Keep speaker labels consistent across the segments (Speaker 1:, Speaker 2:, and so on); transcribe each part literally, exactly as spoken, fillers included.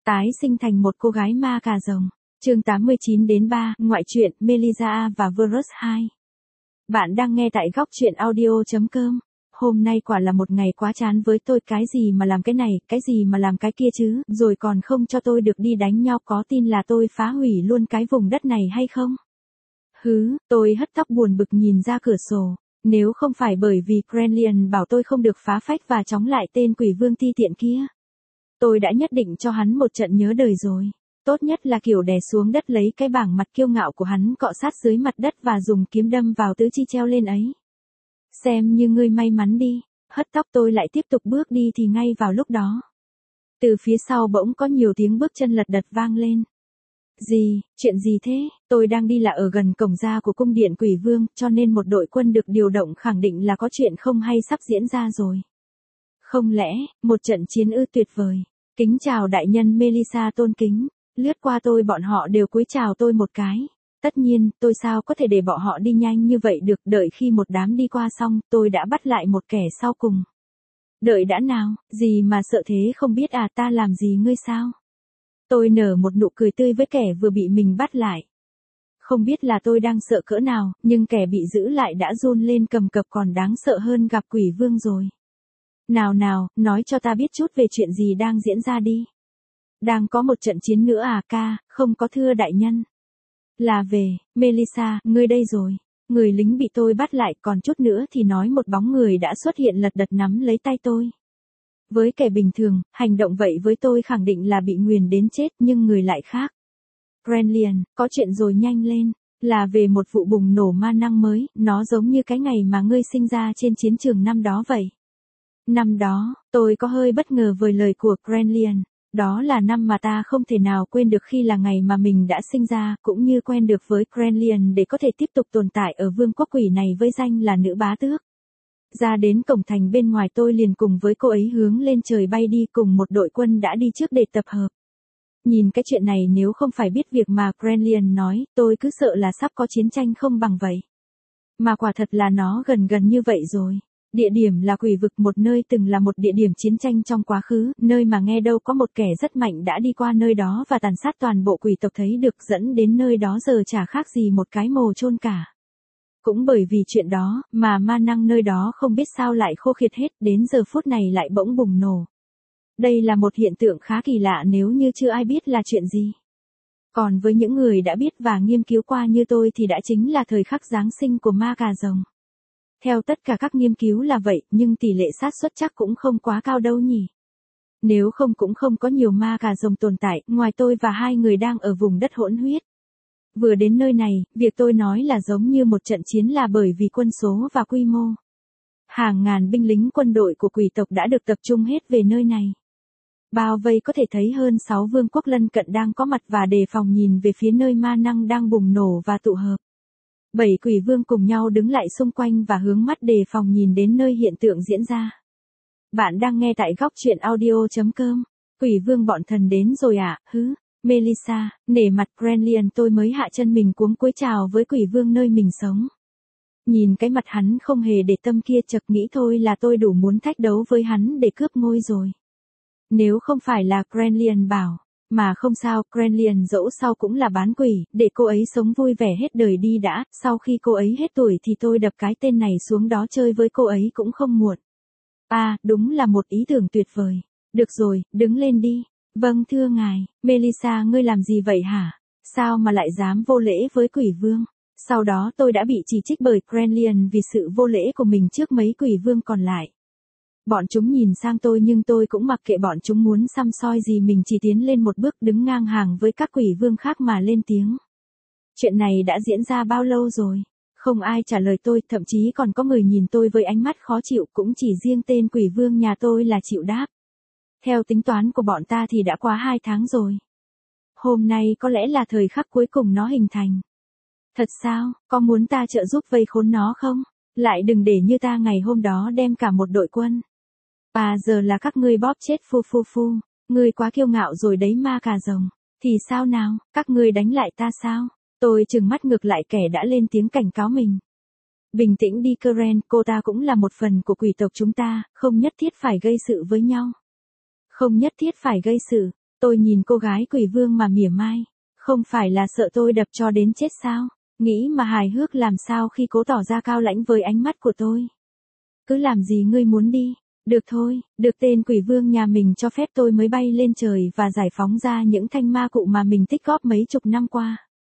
Speaker 1: Tái sinh thành một cô gái ma cà rồng. Chương tám mươi chín đến ba, ngoại truyện Melissa và Virus hai. Bạn đang nghe tại góc truyện audio chấm com. Hôm nay quả là một ngày quá chán với tôi, cái gì mà làm cái này, cái gì mà làm cái kia chứ, rồi còn không cho tôi được đi đánh nhau, có tin là tôi phá hủy luôn cái vùng đất này hay không? Hứ, tôi hất tóc buồn bực nhìn ra cửa sổ. Nếu không phải bởi vì Crenlian bảo tôi không được phá phách và chống lại tên quỷ vương ti tiện kia, tôi đã nhất định cho hắn một trận nhớ đời rồi. Tốt nhất là kiểu đè xuống đất lấy cái bảng mặt kiêu ngạo của hắn cọ sát dưới mặt đất và dùng kiếm đâm vào tứ chi treo lên ấy. Xem như ngươi may mắn đi. Hất tóc tôi lại tiếp tục bước đi thì ngay vào lúc đó, từ phía sau bỗng có nhiều tiếng bước chân lật đật vang lên. Gì, chuyện gì thế? Tôi đang đi là ở gần cổng ra của cung điện quỷ vương, cho nên một đội quân được điều động khẳng định là có chuyện không hay sắp diễn ra rồi. Không lẽ, một trận chiến ư? Tuyệt vời. Kính chào đại nhân Melissa tôn kính. Lướt qua tôi bọn họ đều cúi chào tôi một cái. Tất nhiên, tôi sao có thể để bọn họ đi nhanh như vậy được, đợi khi một đám đi qua xong, tôi đã bắt lại một kẻ sau cùng. Đợi đã nào, gì mà sợ thế không biết à, ta làm gì ngươi sao? Tôi nở một nụ cười tươi với kẻ vừa bị mình bắt lại. Không biết là tôi đang sợ cỡ nào, nhưng kẻ bị giữ lại đã run lên cầm cập, còn đáng sợ hơn gặp quỷ vương rồi. Nào nào, nói cho ta biết chút về chuyện gì đang diễn ra đi. Đang có một trận chiến nữa à ca? Không có thưa đại nhân. Là về, Melissa, ngươi đây rồi. Người lính bị tôi bắt lại, còn chút nữa thì nói một bóng người đã xuất hiện lật đật nắm lấy tay tôi. Với kẻ bình thường, hành động vậy với tôi khẳng định là bị nguyền đến chết, nhưng người lại khác. Crenlian, có chuyện rồi, nhanh lên. Là về một vụ bùng nổ ma năng mới, nó giống như cái ngày mà ngươi sinh ra trên chiến trường năm đó vậy. Năm đó, tôi có hơi bất ngờ với lời của Crenlian. Đó là năm mà ta không thể nào quên được, khi là ngày mà mình đã sinh ra, cũng như quen được với Crenlian để có thể tiếp tục tồn tại ở vương quốc quỷ này với danh là nữ bá tước. Ra đến cổng thành bên ngoài, tôi liền cùng với cô ấy hướng lên trời bay đi, cùng một đội quân đã đi trước để tập hợp. Nhìn cái chuyện này, nếu không phải biết việc mà Crenlian nói, tôi cứ sợ là sắp có chiến tranh không bằng vậy. Mà quả thật là nó gần gần như vậy rồi. Địa điểm là quỷ vực, một nơi từng là một địa điểm chiến tranh trong quá khứ, nơi mà nghe đâu có một kẻ rất mạnh đã đi qua nơi đó và tàn sát toàn bộ quỷ tộc, thấy được dẫn đến nơi đó giờ chả khác gì một cái mồ chôn cả. Cũng bởi vì chuyện đó, mà ma năng nơi đó không biết sao lại khô kiệt hết, đến giờ phút này lại bỗng bùng nổ. Đây là một hiện tượng khá kỳ lạ nếu như chưa ai biết là chuyện gì. Còn với những người đã biết và nghiên cứu qua như tôi thì đã chính là thời khắc Giáng sinh của ma cà rồng. Theo tất cả các nghiên cứu là vậy, nhưng tỷ lệ xác suất chắc cũng không quá cao đâu nhỉ. Nếu không cũng không có nhiều ma cà rồng tồn tại, ngoài tôi và hai người đang ở vùng đất hỗn huyết. Vừa đến nơi này, việc tôi nói là giống như một trận chiến là bởi vì quân số và quy mô. Hàng ngàn binh lính quân đội của quỷ tộc đã được tập trung hết về nơi này. Bao vây có thể thấy hơn sáu vương quốc lân cận đang có mặt và đề phòng nhìn về phía nơi ma năng đang bùng nổ và tụ hợp. Bảy quỷ vương cùng nhau đứng lại xung quanh và hướng mắt đề phòng nhìn đến nơi hiện tượng diễn ra. Bạn đang nghe tại góc truyện audio chấm com. Quỷ vương bọn thần đến rồi à? Hứ, Melissa, nể mặt Crenlian tôi mới hạ chân mình cuống cúi chào với quỷ vương nơi mình sống. Nhìn cái mặt hắn không hề để tâm kia, chợt nghĩ thôi là tôi đủ muốn thách đấu với hắn để cướp ngôi rồi. Nếu không phải là Crenlian bảo. Mà không sao, Crenlian dẫu sao cũng là bán quỷ, để cô ấy sống vui vẻ hết đời đi đã, sau khi cô ấy hết tuổi thì tôi đập cái tên này xuống đó chơi với cô ấy cũng không muộn. À, đúng là một ý tưởng tuyệt vời. Được rồi, đứng lên đi. Vâng thưa ngài. Melissa, ngươi làm gì vậy hả? Sao mà lại dám vô lễ với quỷ vương? Sau đó tôi đã bị chỉ trích bởi Crenlian vì sự vô lễ của mình trước mấy quỷ vương còn lại. Bọn chúng nhìn sang tôi nhưng tôi cũng mặc kệ bọn chúng muốn săm soi gì, mình chỉ tiến lên một bước đứng ngang hàng với các quỷ vương khác mà lên tiếng. Chuyện này đã diễn ra bao lâu rồi? Không ai trả lời tôi, thậm chí còn có người nhìn tôi với ánh mắt khó chịu, cũng chỉ riêng tên quỷ vương nhà tôi là chịu đáp. Theo tính toán của bọn ta thì đã quá hai tháng rồi. Hôm nay có lẽ là thời khắc cuối cùng nó hình thành. Thật sao, có muốn ta trợ giúp vây khốn nó không? Lại đừng để như ta ngày hôm đó đem cả một đội quân. À giờ là các ngươi bóp chết phu phu phu, ngươi quá kiêu ngạo rồi đấy ma cà rồng. Thì sao nào, các ngươi đánh lại ta sao? Tôi trừng mắt ngược lại kẻ đã lên tiếng cảnh cáo mình. Bình tĩnh đi Keren, cô ta cũng là một phần của quỷ tộc chúng ta, không nhất thiết phải gây sự với nhau. Không nhất thiết phải gây sự. Tôi nhìn cô gái quỷ vương mà mỉa mai. Không phải là sợ tôi đập cho đến chết sao? Nghĩ mà hài hước làm sao khi cố tỏ ra cao lãnh với ánh mắt của tôi. Cứ làm gì ngươi muốn đi. Được thôi, được tên quỷ vương nhà mình cho phép tôi mới bay lên trời và giải phóng ra những thanh ma cụ mà mình tích góp mấy chục năm qua.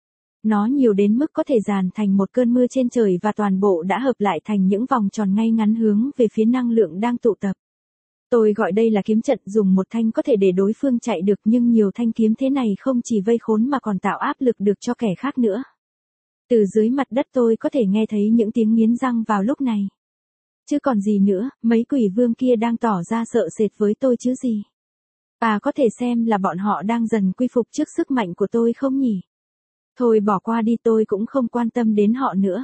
Speaker 1: Nó nhiều đến mức có thể dàn thành một cơn mưa trên trời và toàn bộ đã hợp lại thành những vòng tròn ngay ngắn hướng về phía năng lượng đang tụ tập. Tôi gọi đây là kiếm trận, dùng một thanh có thể để đối phương chạy được, nhưng nhiều thanh kiếm thế này không chỉ vây khốn mà còn tạo áp lực được cho kẻ khác nữa. Từ dưới mặt đất tôi có thể nghe thấy những tiếng nghiến răng vào lúc này. Chứ còn gì nữa, mấy quỷ vương kia đang tỏ ra sợ sệt với tôi chứ gì. À, có thể xem là bọn họ đang dần quy phục trước sức mạnh của tôi không nhỉ? Thôi bỏ qua đi, tôi cũng không quan tâm đến họ nữa.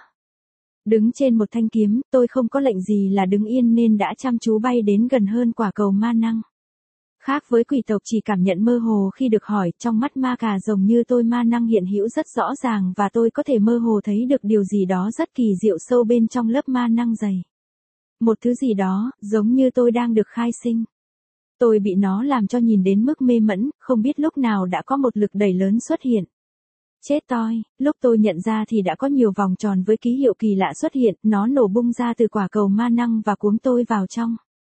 Speaker 1: Đứng trên một thanh kiếm, tôi không có lệnh gì là đứng yên nên đã chăm chú bay đến gần hơn quả cầu ma năng. Khác với quỷ tộc chỉ cảm nhận mơ hồ khi được hỏi, trong mắt ma cà rồng như tôi ma năng hiện hữu rất rõ ràng và tôi có thể mơ hồ thấy được điều gì đó rất kỳ diệu sâu bên trong lớp ma năng dày. Một thứ gì đó, giống như tôi đang được khai sinh. Tôi bị nó làm cho nhìn đến mức mê mẩn, không biết lúc nào đã có một lực đẩy lớn xuất hiện. Chết toi, lúc tôi nhận ra thì đã có nhiều vòng tròn với ký hiệu kỳ lạ xuất hiện, nó nổ bung ra từ quả cầu ma năng và cuốn tôi vào trong.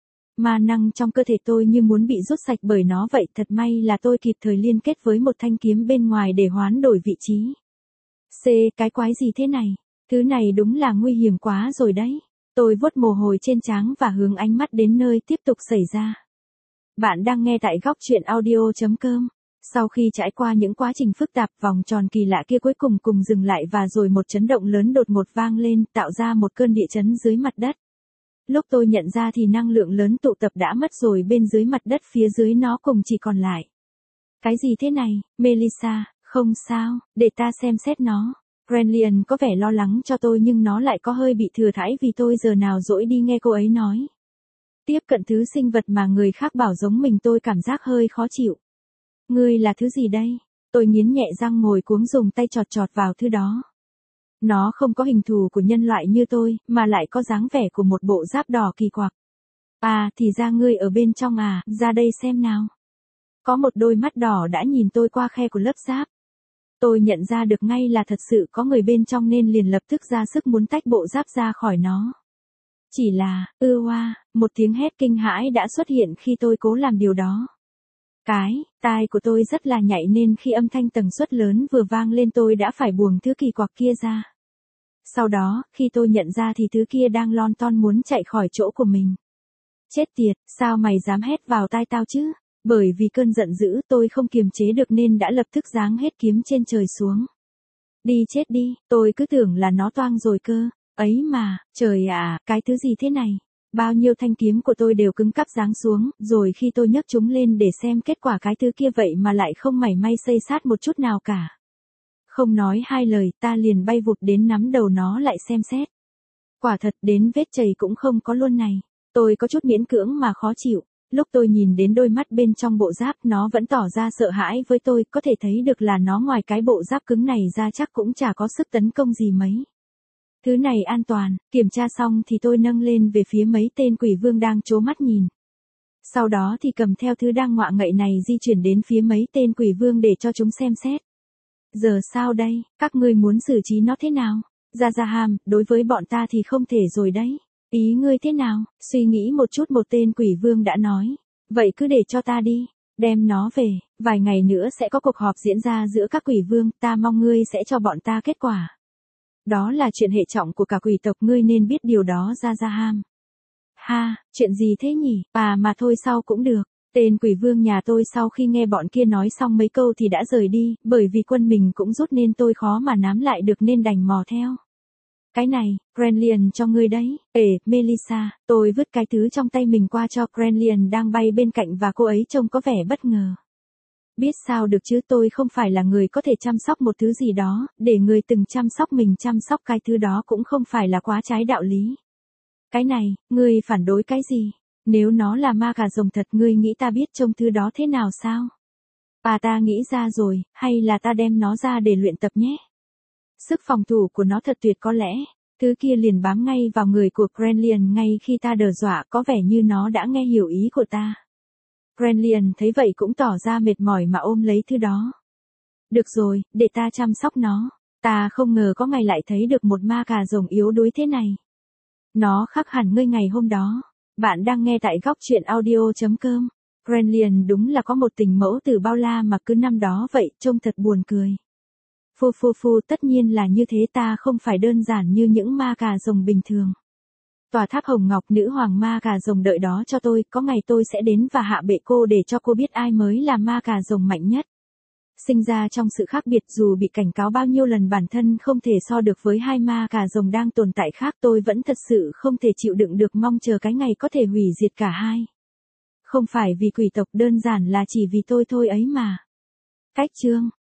Speaker 1: Ma năng trong cơ thể tôi như muốn bị rút sạch bởi nó vậy, thật may là tôi kịp thời liên kết với một thanh kiếm bên ngoài để hoán đổi vị trí. C, cái quái gì thế này? Thứ này đúng là nguy hiểm quá rồi đấy. Tôi vuốt mồ hôi trên trán và hướng ánh mắt đến nơi tiếp tục xảy ra. Bạn đang nghe tại góc truyện audio chấm com. Sau khi trải qua những quá trình phức tạp, vòng tròn kỳ lạ kia cuối cùng cùng dừng lại và rồi một chấn động lớn đột ngột vang lên, tạo ra một cơn địa chấn dưới mặt đất. Lúc tôi nhận ra thì năng lượng lớn tụ tập đã mất rồi, bên dưới mặt đất phía dưới nó cùng chỉ còn lại. Cái gì thế này, Melissa? Không sao, để ta xem xét nó. Grenlian có vẻ lo lắng cho tôi nhưng nó lại có hơi bị thừa thãi vì tôi giờ nào dỗi đi nghe cô ấy nói. Tiếp cận thứ sinh vật mà người khác bảo giống mình, tôi cảm giác hơi khó chịu. Ngươi là thứ gì đây? Tôi nghiến nhẹ răng ngồi cuống dùng tay chọt chọt vào thứ đó. Nó không có hình thù của nhân loại như tôi, mà lại có dáng vẻ của một bộ giáp đỏ kỳ quặc. À, thì ra ngươi ở bên trong à, ra đây xem nào. Có một đôi mắt đỏ đã nhìn tôi qua khe của lớp giáp. Tôi nhận ra được ngay là thật sự có người bên trong nên liền lập tức ra sức muốn tách bộ giáp ra khỏi nó. Chỉ là, ư oa, một tiếng hét kinh hãi đã xuất hiện khi tôi cố làm điều đó. Cái, tai của tôi rất là nhạy nên khi âm thanh tần suất lớn vừa vang lên tôi đã phải buông thứ kỳ quặc kia ra. Sau đó, khi tôi nhận ra thì thứ kia đang lon ton muốn chạy khỏi chỗ của mình. Chết tiệt, sao mày dám hét vào tai tao chứ? Bởi vì cơn giận dữ tôi không kiềm chế được nên đã lập tức giáng hết kiếm trên trời xuống. Đi chết đi, tôi cứ tưởng là nó toang rồi cơ. Ấy mà, trời ạ, cái thứ gì thế này? Bao nhiêu thanh kiếm của tôi đều cứng cắp giáng xuống, rồi khi tôi nhấc chúng lên để xem kết quả cái thứ kia vậy mà lại không mảy may xây sát một chút nào cả. Không nói hai lời, ta liền bay vụt đến nắm đầu nó lại xem xét. Quả thật đến vết chày cũng không có luôn này. Tôi có chút miễn cưỡng mà khó chịu. Lúc tôi nhìn đến đôi mắt bên trong bộ giáp nó vẫn tỏ ra sợ hãi với tôi, có thể thấy được là nó ngoài cái bộ giáp cứng này ra chắc cũng chả có sức tấn công gì mấy. Thứ này an toàn, kiểm tra xong thì tôi nâng lên về phía mấy tên quỷ vương đang trố mắt nhìn. Sau đó thì cầm theo thứ đang ngọa ngậy này di chuyển đến phía mấy tên quỷ vương để cho chúng xem xét. Giờ sao đây, các ngươi muốn xử trí nó thế nào? Jazaham, đối với bọn ta thì không thể rồi đấy. Ý ngươi thế nào? Suy nghĩ một chút, một tên quỷ vương đã nói. Vậy cứ để cho ta đi, đem nó về, vài ngày nữa sẽ có cuộc họp diễn ra giữa các quỷ vương, ta mong ngươi sẽ cho bọn ta kết quả. Đó là chuyện hệ trọng của cả quỷ tộc, ngươi nên biết điều đó Jazaham. Ha, chuyện gì thế nhỉ? À mà thôi sau cũng được. Tên quỷ vương nhà tôi sau khi nghe bọn kia nói xong mấy câu thì đã rời đi, bởi vì quân mình cũng rút nên tôi khó mà nắm lại được nên đành mò theo. Cái này, Grenlian cho ngươi đấy. Ê, Melissa, tôi vứt cái thứ trong tay mình qua cho Grenlian đang bay bên cạnh và cô ấy trông có vẻ bất ngờ. Biết sao được chứ, tôi không phải là người có thể chăm sóc một thứ gì đó, để người từng chăm sóc mình chăm sóc cái thứ đó cũng không phải là quá trái đạo lý. Cái này, ngươi phản đối cái gì? Nếu nó là ma cà rồng thật, ngươi nghĩ ta biết trông thứ đó thế nào sao? À ta nghĩ ra rồi, hay là ta đem nó ra để luyện tập nhé? Sức phòng thủ của nó thật tuyệt, có lẽ. Thứ kia liền bám ngay vào người của Grenlian ngay khi ta đờ dọa, có vẻ như nó đã nghe hiểu ý của ta. Brenlian thấy vậy cũng tỏ ra mệt mỏi mà ôm lấy thứ đó. Được rồi, để ta chăm sóc nó. Ta không ngờ có ngày lại thấy được một ma cà rồng yếu đuối thế này. Nó khác hẳn ngươi ngày hôm đó. Bạn đang nghe tại góc truyện audio chấm com. Brenlian đúng là có một tình mẫu từ bao la mà cứ năm đó vậy, trông thật buồn cười. Phu phu phu, tất nhiên là như thế, ta không phải đơn giản như những ma cà rồng bình thường. Tòa tháp hồng ngọc nữ hoàng ma cà rồng đợi đó cho tôi, có ngày tôi sẽ đến và hạ bệ cô để cho cô biết ai mới là ma cà rồng mạnh nhất. Sinh ra trong sự khác biệt, dù bị cảnh cáo bao nhiêu lần bản thân không thể so được với hai ma cà rồng đang tồn tại khác, tôi vẫn thật sự không thể chịu đựng được, mong chờ cái ngày có thể hủy diệt cả hai. Không phải vì quỷ tộc, đơn giản là chỉ vì tôi thôi ấy mà. Cách chương